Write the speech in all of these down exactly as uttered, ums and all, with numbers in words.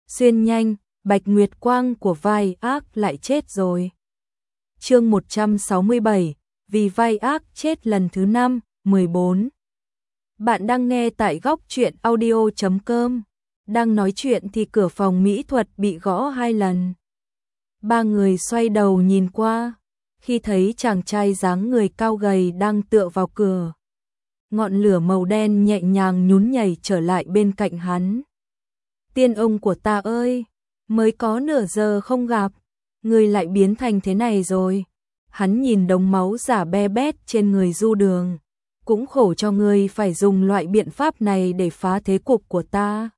xuyên nhanh, Bạch Nguyệt Quang của vai ác lại chết rồi. Chương một trăm sáu mươi bảy, vì vai ác chết lần thứ năm, mười bốn. Bạn đang nghe tại góc truyện audio chấm com. Đang nói chuyện thì cửa phòng mỹ thuật bị gõ hai lần. Ba người xoay đầu nhìn qua, khi thấy chàng trai dáng người cao gầy đang tựa vào cửa. Ngọn lửa màu đen nhẹ nhàng nhún nhảy trở lại bên cạnh hắn. Tiên ông của ta ơi, mới có nửa giờ không gặp, người lại biến thành thế này rồi. Hắn nhìn đống máu giả be bét trên người Du Đường. Cũng khổ cho ngươi phải dùng loại biện pháp này để phá thế cục của ta.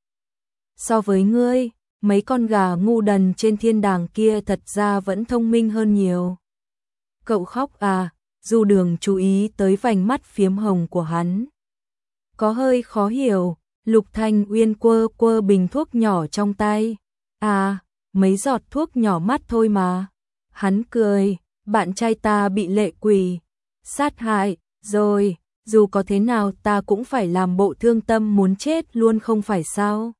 So với ngươi, mấy con gà ngu đần trên thiên đàng kia thật ra vẫn thông minh hơn nhiều. Cậu khóc à? Du Đường chú ý tới vành mắt phiếm hồng của hắn. Có hơi khó hiểu. Lục Thanh Uyên quơ quơ bình thuốc nhỏ trong tay. À, mấy giọt thuốc nhỏ mắt thôi mà. Hắn cười, bạn trai ta bị lệ quỷ sát hại rồi, dù có thế nào ta cũng phải làm bộ thương tâm muốn chết luôn không phải sao?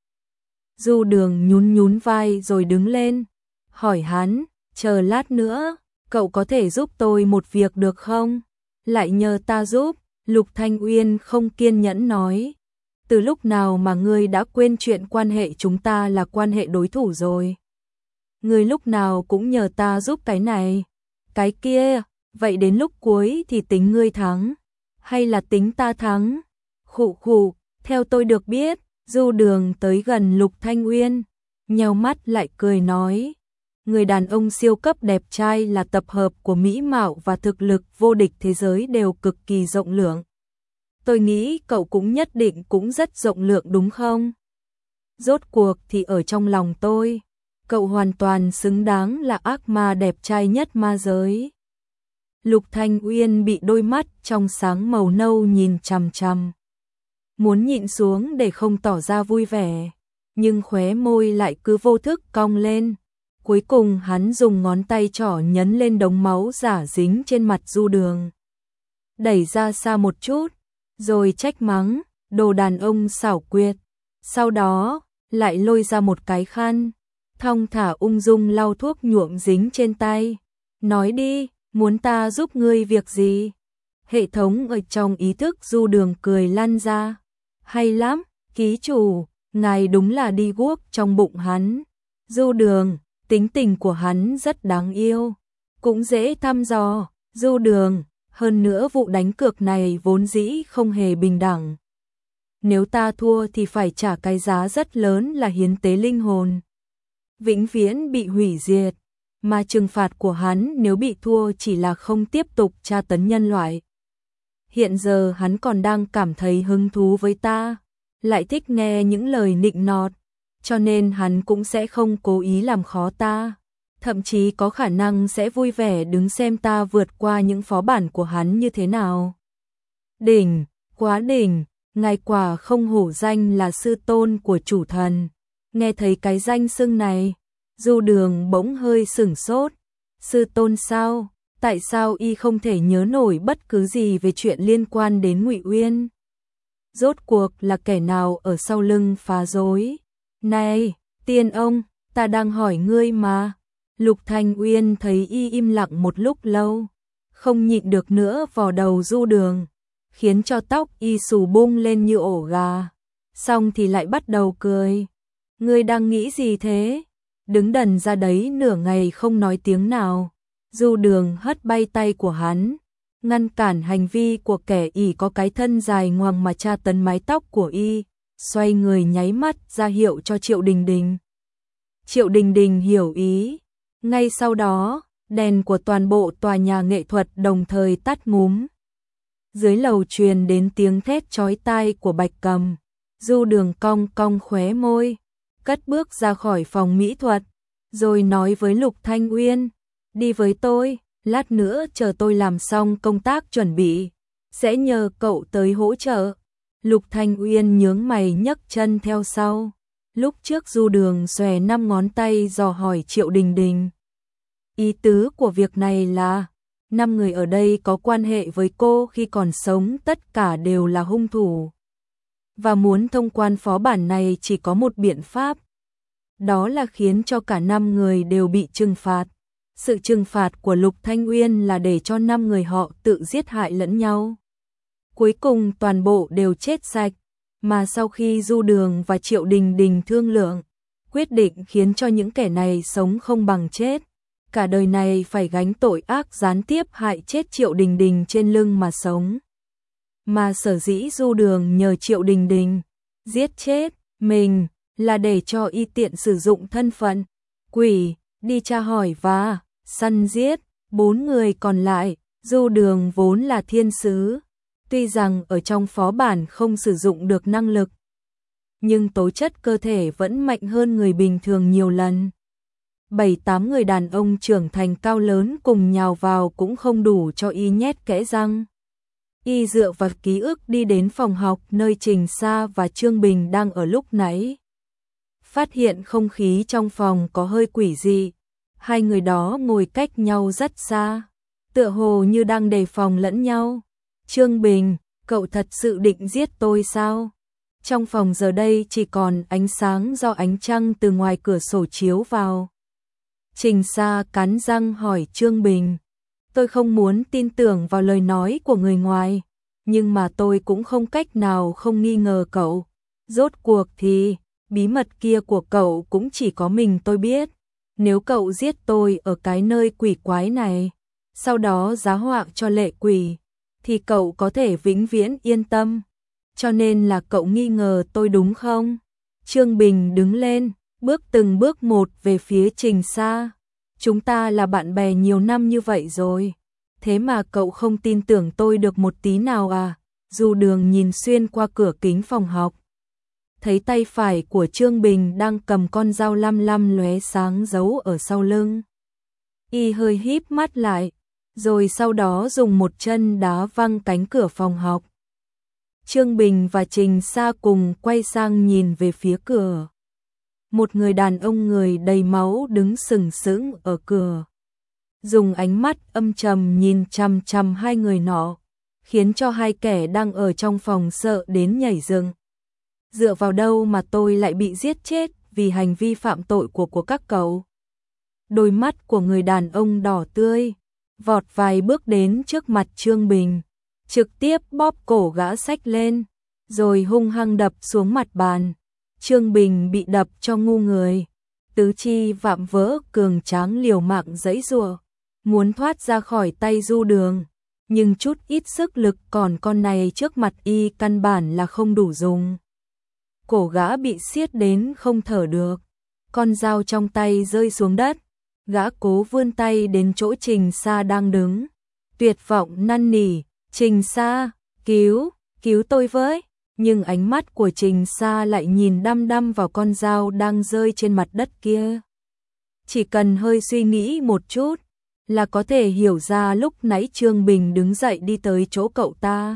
Du Đường nhún nhún vai rồi đứng lên, hỏi hắn, chờ lát nữa, cậu có thể giúp tôi một việc được không? Lại nhờ ta giúp, Lục Thanh Uyên không kiên nhẫn nói. Từ lúc nào mà ngươi đã quên chuyện quan hệ chúng ta là quan hệ đối thủ rồi? Ngươi lúc nào cũng nhờ ta giúp cái này, cái kia, vậy đến lúc cuối thì tính ngươi thắng, hay là tính ta thắng? Khụ khụ, theo tôi được biết, Du Đường tới gần Lục Thanh Uyên, nheo mắt lại cười nói, người đàn ông siêu cấp đẹp trai là tập hợp của mỹ mạo và thực lực vô địch thế giới đều cực kỳ rộng lượng. Tôi nghĩ cậu cũng nhất định cũng rất rộng lượng đúng không? Rốt cuộc thì ở trong lòng tôi, cậu hoàn toàn xứng đáng là ác ma đẹp trai nhất ma giới. Lục Thanh Uyên bị đôi mắt trong sáng màu nâu nhìn chằm chằm. Muốn nhịn xuống để không tỏ ra vui vẻ, nhưng khóe môi lại cứ vô thức cong lên. Cuối cùng hắn dùng ngón tay trỏ nhấn lên đống máu giả dính trên mặt Du Đường. Đẩy ra xa một chút, rồi trách mắng, đồ đàn ông xảo quyệt. Sau đó, lại lôi ra một cái khăn, thong thả ung dung lau thuốc nhuộm dính trên tay. Nói đi, muốn ta giúp ngươi việc gì? Hệ thống ở trong ý thức Du Đường cười lăn ra. Hay lắm, ký chủ, ngài đúng là đi guốc trong bụng hắn. Du Đường, tính tình của hắn rất đáng yêu, cũng dễ thăm dò. Du Đường, hơn nữa vụ đánh cược này vốn dĩ không hề bình đẳng. Nếu ta thua thì phải trả cái giá rất lớn là hiến tế linh hồn, vĩnh viễn bị hủy diệt, mà trừng phạt của hắn nếu bị thua chỉ là không tiếp tục tra tấn nhân loại. Hiện giờ hắn còn đang cảm thấy hứng thú với ta, lại thích nghe những lời nịnh nọt, cho nên hắn cũng sẽ không cố ý làm khó ta. Thậm chí có khả năng sẽ vui vẻ đứng xem ta vượt qua những phó bản của hắn như thế nào. Đỉnh, quá đỉnh, ngài quả không hổ danh là sư tôn của chủ thần. Nghe thấy cái danh xưng này, Du Đường bỗng hơi sửng sốt. Sư tôn sao? Tại sao y không thể nhớ nổi bất cứ gì về chuyện liên quan đến Ngụy Uyên? Rốt cuộc là kẻ nào ở sau lưng phá rối? Này, tiên ông, ta đang hỏi ngươi mà. Lục Thanh Uyên thấy y im lặng một lúc lâu, không nhịn được nữa vò đầu Du Đường, khiến cho tóc y xù bung lên như ổ gà. Xong thì lại bắt đầu cười. Ngươi đang nghĩ gì thế? Đứng đần ra đấy nửa ngày không nói tiếng nào. Du Đường hất bay tay của hắn, ngăn cản hành vi của kẻ ỷ có cái thân dài ngoằng mà tra tấn mái tóc của y, xoay người nháy mắt ra hiệu cho Triệu Đình Đình. Triệu Đình Đình hiểu ý. Ngay sau đó, đèn của toàn bộ tòa nhà nghệ thuật đồng thời tắt ngúm. Dưới lầu truyền đến tiếng thét chói tai của Bạch Cầm. Du Đường cong cong khóe môi, cất bước ra khỏi phòng mỹ thuật, rồi nói với Lục Thanh Uyên, đi với tôi, lát nữa chờ tôi làm xong công tác chuẩn bị, sẽ nhờ cậu tới hỗ trợ. Lục Thanh Uyên nhướng mày nhấc chân theo sau. Lúc trước Du Đường xòe năm ngón tay dò hỏi Triệu Đình Đình. Ý tứ của việc này là, năm người ở đây có quan hệ với cô khi còn sống tất cả đều là hung thủ. Và muốn thông quan phó bản này chỉ có một biện pháp. đó là khiến cho cả năm người đều bị trừng phạt. Sự trừng phạt của Lục Thanh Uyên là để cho năm người họ tự giết hại lẫn nhau. Cuối cùng toàn bộ đều chết sạch, mà sau khi Du Đường và Triệu Đình Đình thương lượng, quyết định khiến cho những kẻ này sống không bằng chết, cả đời này phải gánh tội ác gián tiếp hại chết Triệu Đình Đình trên lưng mà sống. Mà sở dĩ Du Đường nhờ Triệu Đình Đình giết chết mình là để cho y tiện sử dụng thân phận quỷ đi tra hỏi và săn giết bốn người còn lại. Du Đường vốn là thiên sứ, tuy rằng ở trong phó bản không sử dụng được năng lực, nhưng tố chất cơ thể vẫn mạnh hơn người bình thường nhiều lần. Bảy tám người đàn ông trưởng thành cao lớn cùng nhào vào cũng không đủ cho y nhét kẽ răng. Y dựa vào ký ức đi đến phòng học nơi Trình Sa và Trương Bình đang ở lúc nãy. Phát hiện không khí trong phòng có hơi quỷ dị, hai người đó ngồi cách nhau rất xa, tựa hồ như đang đề phòng lẫn nhau. Trương Bình, cậu thật sự định giết tôi sao? Trong phòng giờ đây chỉ còn ánh sáng do ánh trăng từ ngoài cửa sổ chiếu vào. Trình Sa cắn răng hỏi Trương Bình, tôi không muốn tin tưởng vào lời nói của người ngoài, nhưng mà tôi cũng không cách nào không nghi ngờ cậu. Rốt cuộc thì, bí mật kia của cậu cũng chỉ có mình tôi biết. Nếu cậu giết tôi ở cái nơi quỷ quái này, sau đó giá họa cho lệ quỷ, thì cậu có thể vĩnh viễn yên tâm. Cho nên là cậu nghi ngờ tôi đúng không? Trương Bình đứng lên, bước từng bước một về phía Trình Sa. Chúng ta là bạn bè nhiều năm như vậy rồi, thế mà cậu không tin tưởng tôi được một tí nào à? Du Đường nhìn xuyên qua cửa kính phòng học, thấy tay phải của Trương Bình đang cầm con dao lăm lăm lóe sáng giấu ở sau lưng. Y hơi híp mắt lại, rồi sau đó dùng một chân đá văng cánh cửa phòng học. Trương Bình và Trình Sa cùng quay sang nhìn về phía cửa. Một người đàn ông người đầy máu đứng sừng sững ở cửa, dùng ánh mắt âm trầm nhìn chằm chằm hai người nọ, khiến cho hai kẻ đang ở trong phòng sợ đến nhảy dựng. Dựa vào đâu mà tôi lại bị giết chết vì hành vi phạm tội của của các cậu? Đôi mắt của người đàn ông đỏ tươi, vọt vài bước đến trước mặt Trương Bình, trực tiếp bóp cổ gã xách lên, rồi hung hăng đập xuống mặt bàn. Trương Bình bị đập cho ngu người, tứ chi vạm vỡ cường tráng liều mạng giãy giụa, muốn thoát ra khỏi tay Du Đường, nhưng chút ít sức lực còn con này trước mặt y căn bản là không đủ dùng. Cổ gã bị siết đến không thở được, con dao trong tay rơi xuống đất, gã cố vươn tay đến chỗ Trình Sa đang đứng, tuyệt vọng năn nỉ, Trình Sa, cứu, cứu tôi với. Nhưng ánh mắt của Trình Sa lại nhìn đăm đăm vào con dao đang rơi trên mặt đất kia. Chỉ cần hơi suy nghĩ một chút là có thể hiểu ra lúc nãy Trương Bình đứng dậy đi tới chỗ cậu ta,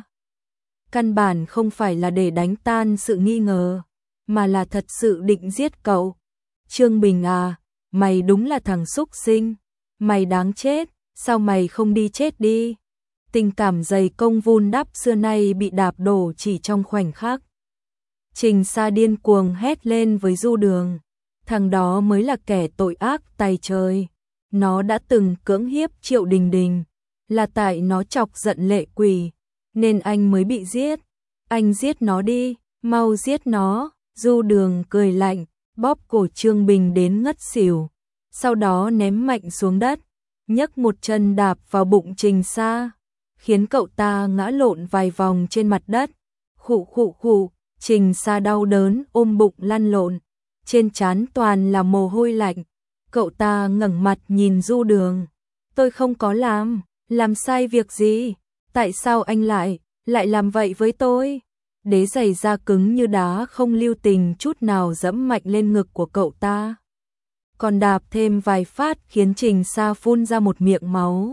căn bản không phải là để đánh tan sự nghi ngờ, mà là thật sự định giết cậu. Trương Bình à, mày đúng là thằng súc sinh, mày đáng chết, sao mày không đi chết đi? Tình cảm dày công vun đắp xưa nay bị đạp đổ chỉ trong khoảnh khắc. Trình Sa điên cuồng hét lên với Du Đường, thằng đó mới là kẻ tội ác tày trời. Nó đã từng cưỡng hiếp Triệu Đình Đình, là tại nó chọc giận lệ quỷ, nên anh mới bị giết. Anh giết nó đi, mau giết nó. Du Đường cười lạnh, bóp cổ Trương Bình đến ngất xỉu, sau đó ném mạnh xuống đất, nhấc một chân đạp vào bụng Trình Sa, khiến cậu ta ngã lộn vài vòng trên mặt đất. Khụ khụ khụ, Trình Sa đau đớn ôm bụng lăn lộn, trên trán toàn là mồ hôi lạnh. Cậu ta ngẩng mặt nhìn Du Đường, tôi không có làm, làm sai việc gì, tại sao anh lại, lại làm vậy với tôi? Đế giày da cứng như đá không lưu tình chút nào dẫm mạnh lên ngực của cậu ta, còn đạp thêm vài phát khiến Trình Sa phun ra một miệng máu.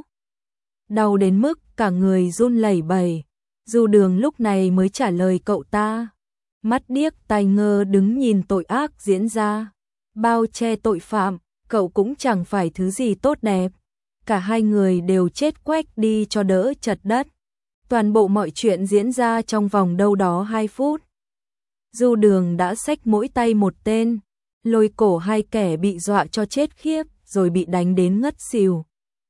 Đau đến mức cả người run lẩy bẩy. Du Đường lúc này mới trả lời cậu ta, mắt điếc tai ngơ đứng nhìn tội ác diễn ra, bao che tội phạm, cậu cũng chẳng phải thứ gì tốt đẹp. Cả hai người đều chết quách đi cho đỡ chật đất. Toàn bộ mọi chuyện diễn ra trong vòng đâu đó hai phút. Du Đường đã xách mỗi tay một tên, lôi cổ hai kẻ bị dọa cho chết khiếp, rồi bị đánh đến ngất xỉu.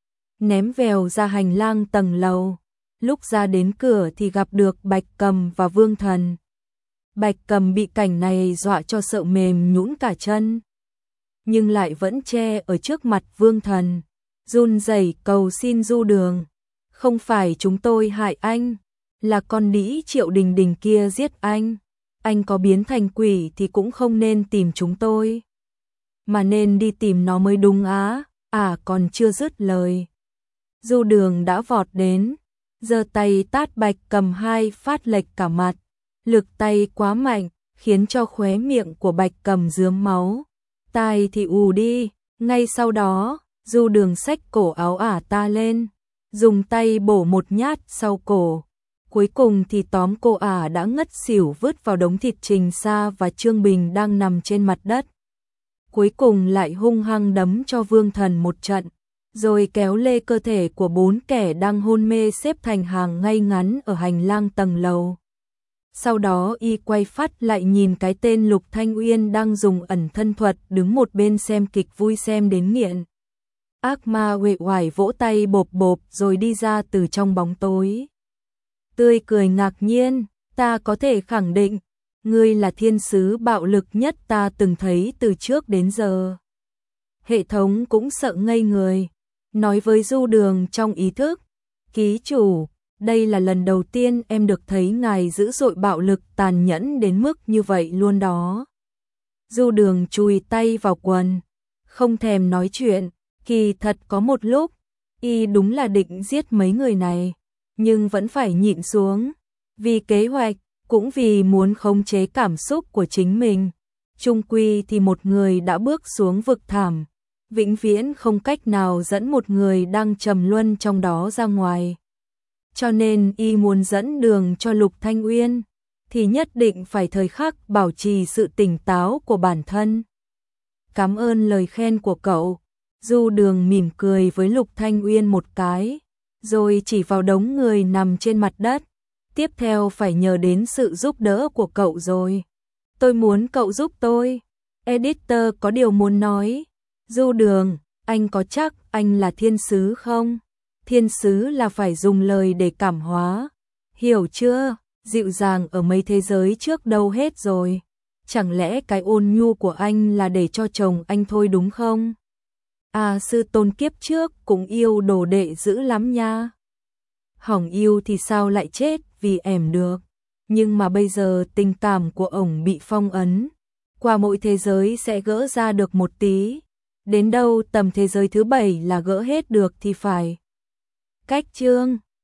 Ném vèo ra hành lang tầng lầu. Lúc ra đến cửa thì gặp được Bạch Cầm và Vương Thần. Bạch Cầm bị cảnh này dọa cho sợ mềm nhũn cả chân, nhưng lại vẫn che ở trước mặt Vương Thần, run rẩy cầu xin Du Đường. Không phải chúng tôi hại anh, là con đĩ Triệu Đình Đình kia giết anh. Anh có biến thành quỷ thì cũng không nên tìm chúng tôi, mà nên đi tìm nó mới đúng á. À, còn chưa dứt lời, Du Đường đã vọt đến, giơ tay tát Bạch Cầm hai phát lệch cả mặt. Lực tay quá mạnh, khiến cho khóe miệng của Bạch Cầm rướm máu. Tai thì ù đi. Ngay sau đó, Du Đường xách cổ áo ả ta lên, dùng tay bổ một nhát sau cổ. Cuối cùng thì tóm cô ả đã ngất xỉu vứt vào đống thịt Trình Sa và Trương Bình đang nằm trên mặt đất. Cuối cùng lại hung hăng đấm cho Vương Thần một trận, rồi kéo lê cơ thể của bốn kẻ đang hôn mê xếp thành hàng ngay ngắn ở hành lang tầng lầu. Sau đó y quay phát lại nhìn cái tên Lục Thanh Uyên đang dùng ẩn thân thuật đứng một bên xem kịch vui xem đến nghiện. Ác ma uể oải vỗ tay bộp bộp rồi đi ra từ trong bóng tối. Tươi cười ngạc nhiên, ta có thể khẳng định, ngươi là thiên sứ bạo lực nhất ta từng thấy từ trước đến giờ. Hệ thống cũng sợ ngây người, nói với Du Đường trong ý thức, ký chủ, đây là lần đầu tiên em được thấy ngài dữ dội bạo lực tàn nhẫn đến mức như vậy luôn đó. Du Đường chùi tay vào quần, không thèm nói chuyện. Kỳ thật có một lúc, y đúng là định giết mấy người này, nhưng vẫn phải nhịn xuống, vì kế hoạch, cũng vì muốn khống chế cảm xúc của chính mình. Chung quy thì một người đã bước xuống vực thẳm, vĩnh viễn không cách nào dẫn một người đang trầm luân trong đó ra ngoài. Cho nên y muốn dẫn đường cho Lục Thanh Uyên, thì nhất định phải thời khắc bảo trì sự tỉnh táo của bản thân. Cảm ơn lời khen của cậu. Du Đường mỉm cười với Lục Thanh Uyên một cái, rồi chỉ vào đống người nằm trên mặt đất. Tiếp theo phải nhờ đến sự giúp đỡ của cậu rồi. Tôi muốn cậu giúp tôi. Editor có điều muốn nói. Du Đường, anh có chắc anh là thiên sứ không? Thiên sứ là phải dùng lời để cảm hóa. Hiểu chưa? Dịu dàng ở mấy thế giới trước đâu hết rồi. Chẳng lẽ cái ôn nhu của anh là để cho chồng anh thôi đúng không? À, sư tôn kiếp trước cũng yêu đồ đệ dữ lắm nha. Hỏng yêu thì sao lại chết vì ẻm được. Nhưng mà bây giờ tình cảm của ổng bị phong ấn. Qua mỗi thế giới sẽ gỡ ra được một tí. Đến đâu tầm thế giới thứ bảy là gỡ hết được thì phải. Cách chương